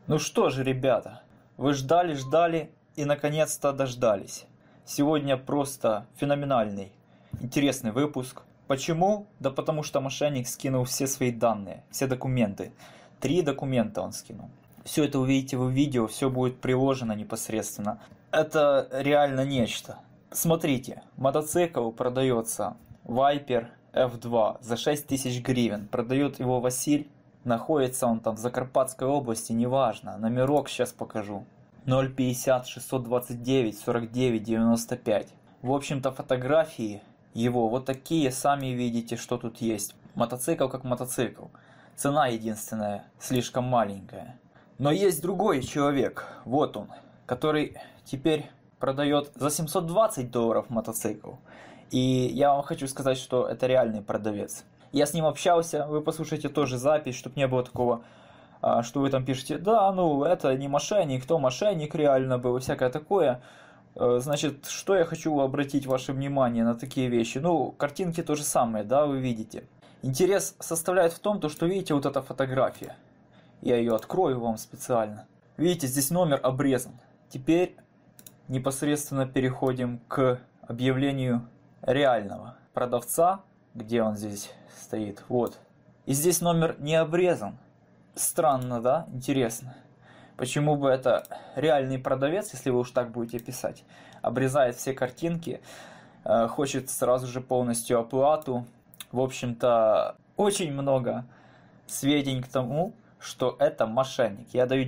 Ну что же, ребята, вы ждали и наконец-то дождались. Сегодня просто феноменальный, интересный выпуск. Почему? Да потому что мошенник скинул все свои данные, все документы. 3 документа он скинул. Все это увидите в видео, все будет приложено непосредственно. Это реально нечто. Смотрите, мотоцикл продается Viper F2 за 6000 гривен. Продает его Василь. Находится он там в Закарпатской области, неважно. Номерок сейчас покажу. 050 629 49 95. В общем-то фотографии его вот такие, сами видите, что тут есть. Мотоцикл как мотоцикл. Цена единственная, слишком маленькая. Но есть другой человек, вот он, который теперь продает за $720 мотоцикл. И я вам хочу сказать, что это реальный продавец. Я с ним общался, вы послушайте тоже запись, чтобы не было такого, что вы там пишете, да, ну это не мошенник, кто мошенник реально был и всякое такое. Значит, что я хочу обратить ваше внимание на такие вещи. Ну, картинки то же самое, да, вы видите. Интерес составляет в том, что видите вот эта фотография. Я ее открою вам специально. Видите, здесь номер обрезан. Теперь непосредственно переходим к объявлению реального продавца. Где он здесь стоит? Вот. И здесь номер не обрезан. Странно, да? Интересно. Почему бы это реальный продавец, если вы уж так будете писать, обрезает все картинки, хочет сразу же полностью оплату. В общем-то, очень много сведений к тому, что это мошенник. Я даю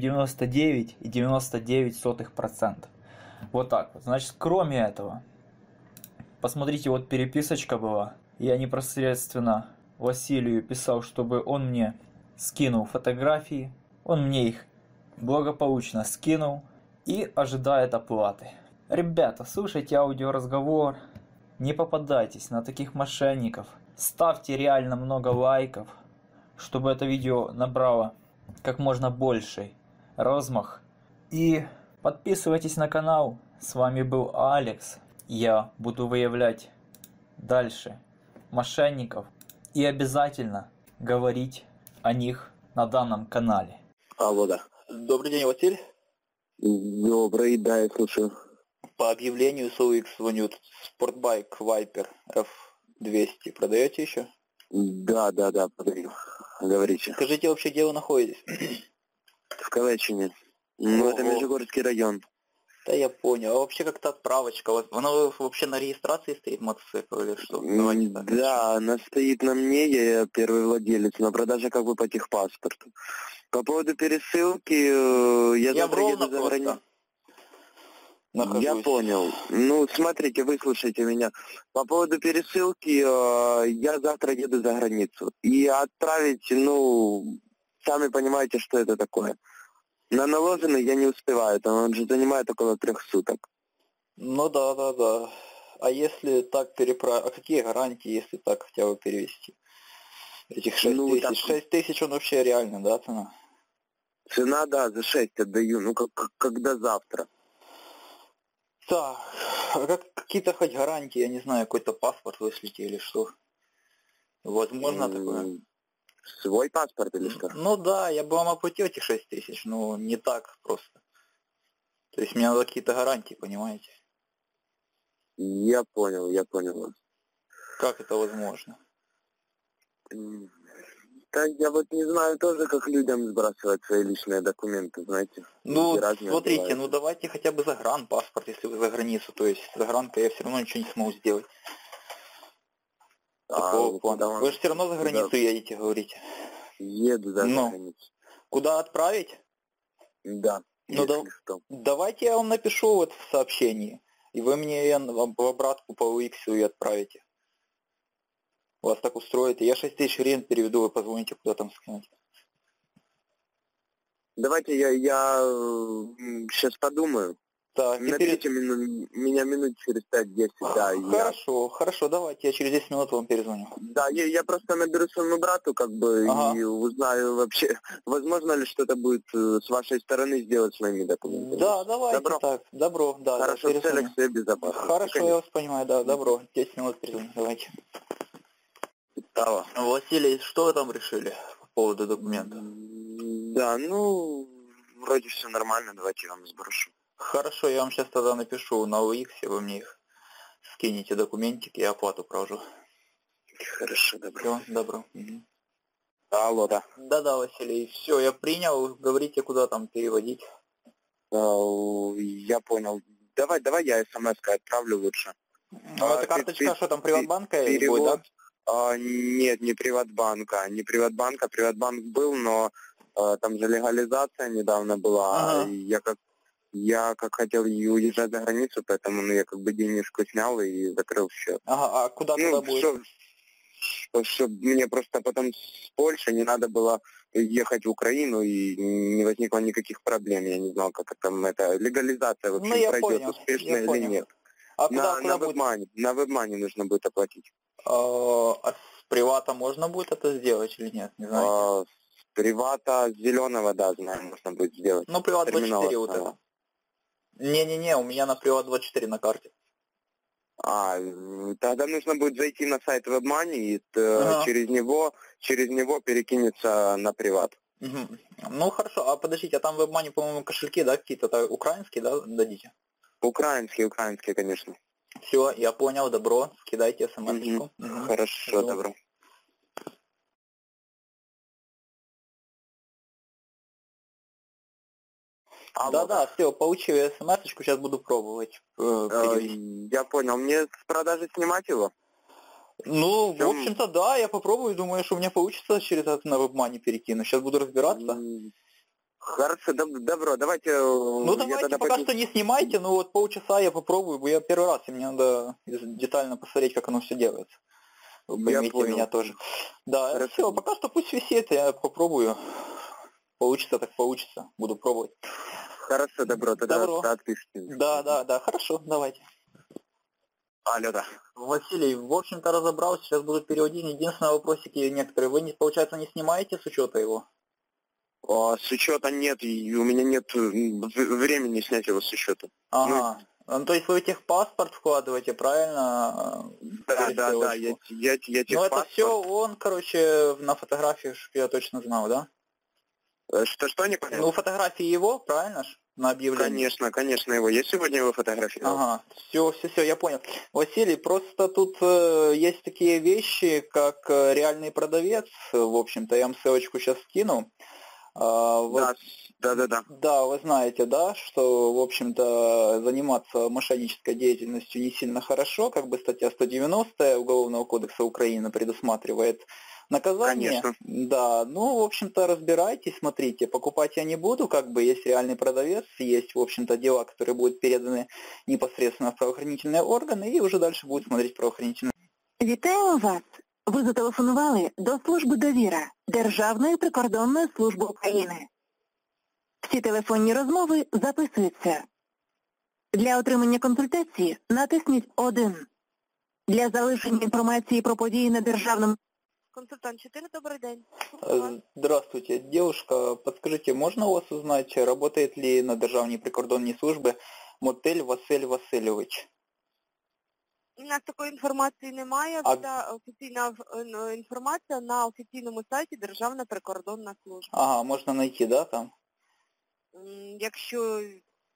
99,99%. Вот так вот. Значит, кроме этого, посмотрите, вот переписочка была. Я непосредственно Василию писал, чтобы он мне скинул фотографии. Он мне их благополучно скинул и ожидает оплаты. Ребята, слушайте аудиоразговор. Не попадайтесь на таких мошенников. Ставьте реально много лайков, чтобы это видео набрало как можно больший розмах. И подписывайтесь на канал. С вами был Алекс. Я буду выявлять дальше мошенников и обязательно говорить о них на данном канале. Алло, да. Добрый день, Василий. Добрый, да, я слушаю. По объявлению с OX звонят. Спортбайк Viper F200 продаете еще? Да, продаю. Говорите. Скажите вообще, где вы находитесь? В Калечине. Ну, это Межигорский район. Да, я понял. А вообще как-то отправочка? Она вообще на регистрации стоит мотоцикл или что? Да, она стоит на мне, я первый владелец, на продаже как бы по техпаспорту. По поводу пересылки, я завтра еду за границу. Я понял. Ну, смотрите, выслушайте меня. По поводу пересылки, я завтра еду за границу. И отправить, ну, сами понимаете, что это такое. На наложенный я не успеваю, там он же занимает около 3 суток. Ну да. А если так переправить, а какие гарантии, если так хотя бы перевести? Этих 6 тысяч. Так... 6 тысяч он вообще реально, да, цена? Цена, да, за 6 отдаю, ну когда завтра. Так, а какие-то хоть гарантии, я не знаю, какой-то паспорт вышлите или что? Возможно такое? Свой паспорт или что? Ну да, я бы вам оплатил эти 6 тысяч, но не так просто. То есть мне надо какие-то гарантии, понимаете? Я понял вас. Как это возможно? Да, я вот не знаю тоже, как людям сбрасывать свои личные документы, знаете. Ну, смотрите, бывают. Ну давайте хотя бы загранпаспорт, если вы за границу, то есть загранка я все равно ничего не смогу сделать. Такого плана. Вы же все равно за границу едете, говорите. Еду за границу. Куда отправить? Да. Ну давайте я вам напишу вот в сообщении, и вы мне в обратку по UX и отправите. Вас так устроит. Я 6 тысяч гривен переведу, вы позвоните, куда там скинуть. Давайте я сейчас подумаю. Так, наберите меня минут через 5-10, да. Хорошо, давайте, я через 10 минут вам перезвоню. Да, я просто наберу своему брату, как бы, и узнаю вообще, возможно ли что-то будет с вашей стороны сделать с моими документами. Да, давайте так, добро, да. Хорошо, в целях своей безопасности. Хорошо, я вас понимаю, да, добро, 10 минут перезвоню, давайте. Василий, что вы там решили по поводу документа? Да, ну, вроде все нормально, давайте я вам сброшу. Хорошо, я вам сейчас тогда напишу на OX, вы мне их скинете документики, я оплату провожу. Хорошо, добро. Все, добро. Алло, да. Да-да, Василий, все, я принял, говорите, куда там переводить. Я понял. Давай я смс-кой отправлю лучше. Это карточка, что там, Приватбанка перевод, будет, да? Нет, не Приватбанка. Приватбанк был, но там же легализация недавно была. Ага. Я как хотел и уезжать за границу, поэтому я как бы денежку снял и закрыл счет. Ага, а куда туда будет? Чтобы мне просто потом с Польши не надо было ехать в Украину и не возникло никаких проблем. Я не знал, как там это легализация вообще пройдет, успешно или нет. А куда на WebMoney нужно будет оплатить. А с Привата можно будет это сделать или нет? Не знаете? С Привата зеленого, да, знаю, можно будет сделать. Ну, Приват 24 вот это. Не-не-не, у меня на Приват 24 на карте. Тогда нужно будет зайти на сайт WebMoney и через него перекинется на Приват. Угу. Ну хорошо, а подождите, а там в WebMoney, по-моему, кошельки, да, какие-то украинские, да, дадите? Украинские, конечно. Все, я понял, добро, скидайте смс-очку. Хорошо, добро. Да-да, все, получил я смс-очку, сейчас буду пробовать. Я понял, мне с продажи снимать его? Ну, в общем-то, да, я попробую, думаю, что у меня получится через это на WebMoney перекинуть. Сейчас буду разбираться. Хорошо, добро, давайте... Ну, давайте пока что не снимайте, но вот полчаса я попробую, я первый раз, и мне надо детально посмотреть, как оно все делается. Вы поймите меня тоже. Да, все, пока что пусть висит, я попробую. Получится, так получится, буду пробовать. Хорошо, добро, тогда отпишите. Да, хорошо, давайте. Алло, да. Василий, в общем-то разобрался, сейчас буду переводить. Единственное, вопросики некоторые. Вы, получается, не снимаете с учета его? С учета нет, и у меня нет времени снять его с учета. Ага. Ну, то есть вы техпаспорт вкладываете, правильно? Да, я техпаспорт. Ну, это все он, короче, на фотографии, чтобы я точно знал, да? Что не понял? Ну, фотографии его, правильно ж? На объявлении. Конечно, его. Я сегодня его фотографировал. Ага, все, я понял. Василий, просто тут есть такие вещи, как реальный продавец, в общем-то, я вам ссылочку сейчас скину. Да. Да, вы знаете, да, что, в общем-то, заниматься мошеннической деятельностью не сильно хорошо, как бы статья 190 Уголовного кодекса Украины предусматривает наказание. Конечно. Да, ну, в общем-то, разбирайтесь, смотрите, покупать я не буду, как бы есть реальный продавец, есть, в общем-то, дела, которые будут переданы непосредственно в правоохранительные органы, и уже дальше будут смотреть правоохранительные. Вітаємо вас! Ви зателефонували до служби «Довіра» Державної прикордонної служби України. Всі телефонні розмови записуються. Для отримання консультації натисніть 1. Для залишення інформації про події на державному... Консультант 4, добрый день. Здравствуйте, девушка, подскажите, можно у вас узнать, работает ли на Державній прикордонній службі мотель Василь Васильович? У нас такої інформації немає, вся офіційна інформація на офіційному сайті Державна прикордонна служба. Ага, можна знайти, да, там? Якщо...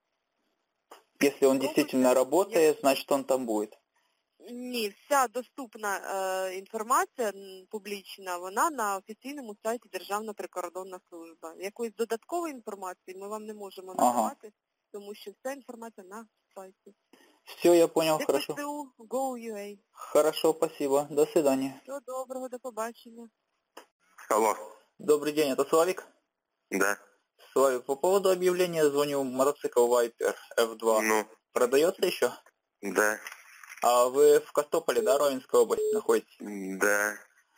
Если он действительно работает, значит он там будет. Ні, вся доступна інформація публічна, вона на офіційному сайті Державна прикордонна служба. Якоїсь додаткової інформації ми вам не можемо надавати, тому що вся інформація на сайті. Все, я понял, хорошо. ДПСУ, Go.ua. Хорошо, спасибо. До свидания. Всього доброго, до побачення. Алло. Добрый день, это Славик? Да. Славик, по поводу объявления звоню, мотоцикл Viper F2. Ну? Продается еще? Да. А вы в Костополе, да, Ровенской области находитесь? Да.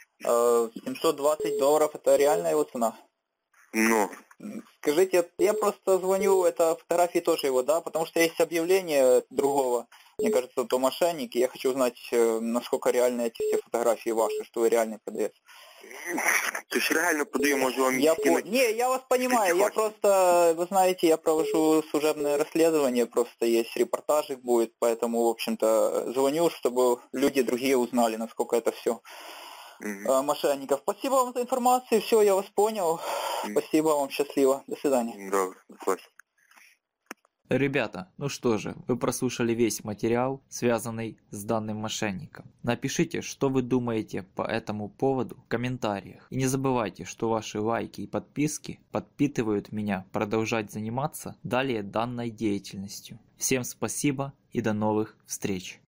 $720, это реальная его цена? Ну? Скажите, я просто звоню, это фотографии тоже его, да, потому что есть объявление другого, мне кажется, то мошенник, и я хочу узнать, насколько реальны эти все фотографии ваши, что вы реальный продавец. То есть реально продаю, могу вам скинуть? Не, я вас понимаю, я просто, вы знаете, я провожу служебное расследование, просто есть репортажик будет, поэтому, в общем-то, звоню, чтобы люди другие узнали, насколько это все мошенников. Спасибо вам за информацию, все, я вас понял. Спасибо вам, счастливо. До свидания. Добро, до свидания. Ребята, ну что же, вы прослушали весь материал, связанный с данным мошенником. Напишите, что вы думаете по этому поводу в комментариях. И не забывайте, что ваши лайки и подписки подпитывают меня продолжать заниматься далее данной деятельностью. Всем спасибо и до новых встреч!